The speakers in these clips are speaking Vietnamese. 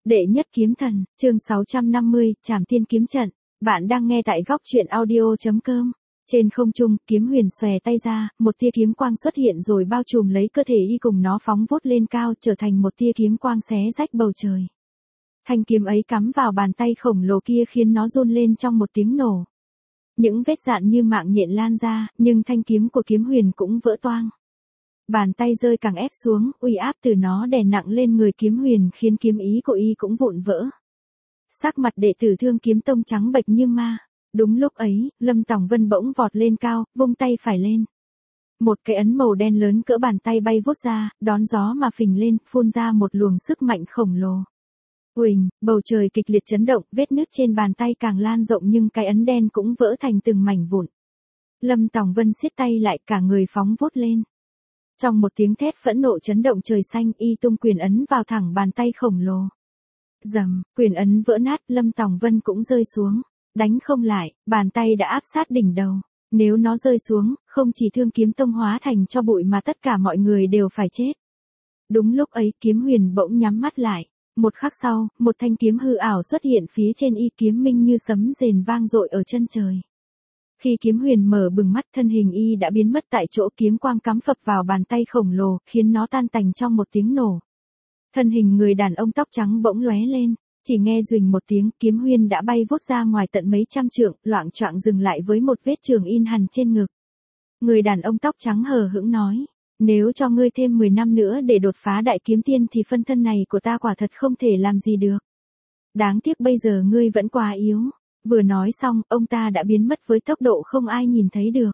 Đệ nhất kiếm thần, chương 650, Trảm Thiên kiếm trận. Bạn đang nghe tại góc truyện audio.com. Trên không trung, kiếm huyền xòe tay ra, một tia kiếm quang xuất hiện rồi bao trùm lấy cơ thể y cùng nó phóng vút lên cao, trở thành một tia kiếm quang xé rách bầu trời. Thanh kiếm ấy cắm vào bàn tay khổng lồ kia khiến nó run lên trong một tiếng nổ. Những vết dạn như mạng nhện lan ra, nhưng thanh kiếm của kiếm huyền cũng vỡ toang. Bàn tay rơi càng ép xuống, uy áp từ nó đè nặng lên người kiếm huyền khiến kiếm ý của y cũng vụn vỡ. Sắc mặt đệ tử Thương Kiếm Tông trắng bệch như ma. Đúng lúc ấy, Lâm Tòng Vân bỗng vọt lên cao, vung tay phải lên. Một cái ấn màu đen lớn cỡ bàn tay bay vút ra, đón gió mà phình lên, phun ra một luồng sức mạnh khổng lồ. Uỳnh, bầu trời kịch liệt chấn động, vết nứt trên bàn tay càng lan rộng nhưng cái ấn đen cũng vỡ thành từng mảnh vụn. Lâm Tòng Vân siết tay lại, cả người phóng vút lên. Trong một tiếng thét phẫn nộ chấn động trời xanh, y tung quyền ấn vào thẳng bàn tay khổng lồ. Rầm, quyền ấn vỡ nát, Lâm Tòng Vân cũng rơi xuống. Đánh không lại, bàn tay đã áp sát đỉnh đầu. Nếu nó rơi xuống, không chỉ Thương Kiếm Tông hóa thành cho bụi mà tất cả mọi người đều phải chết. Đúng lúc ấy, kiếm huyền bỗng nhắm mắt lại. Một khắc sau, một thanh kiếm hư ảo xuất hiện phía trên y, kiếm minh như sấm rền vang dội ở chân trời. Khi kiếm huyền mở bừng mắt, thân hình y đã biến mất tại chỗ, kiếm quang cắm phập vào bàn tay khổng lồ, khiến nó tan tành trong một tiếng nổ. Thân hình người đàn ông tóc trắng bỗng lóe lên, chỉ nghe duỳnh một tiếng, kiếm huyền đã bay vút ra ngoài tận mấy trăm trượng, loạng choạng dừng lại với một vết trường in hằn trên ngực. Người đàn ông tóc trắng hờ hững nói, nếu cho ngươi thêm 10 năm nữa để đột phá đại kiếm tiên thì phân thân này của ta quả thật không thể làm gì được. Đáng tiếc bây giờ ngươi vẫn quá yếu. Vừa nói xong, ông ta đã biến mất với tốc độ không ai nhìn thấy được.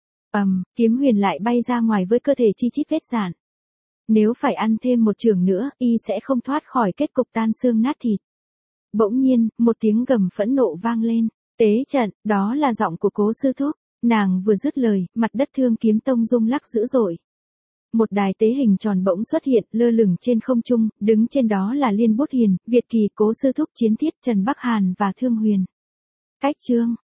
Kiếm huyền lại bay ra ngoài với cơ thể chi chít vết dạn. Nếu phải ăn thêm một chưởng nữa, y sẽ không thoát khỏi kết cục tan xương nát thịt. Bỗng nhiên, một tiếng gầm phẫn nộ vang lên. Tế trận, đó là giọng của Cố sư thúc. Nàng vừa dứt lời, mặt đất Thương Kiếm Tông rung lắc dữ dội. Một đài tế hình tròn bỗng xuất hiện, lơ lửng trên không trung, đứng trên đó là Liên Bút Hiền, Việt Kỳ, Cố sư thúc, Chiến Thiết, Trần Bắc Hàn và Thương Huyền. Cách chương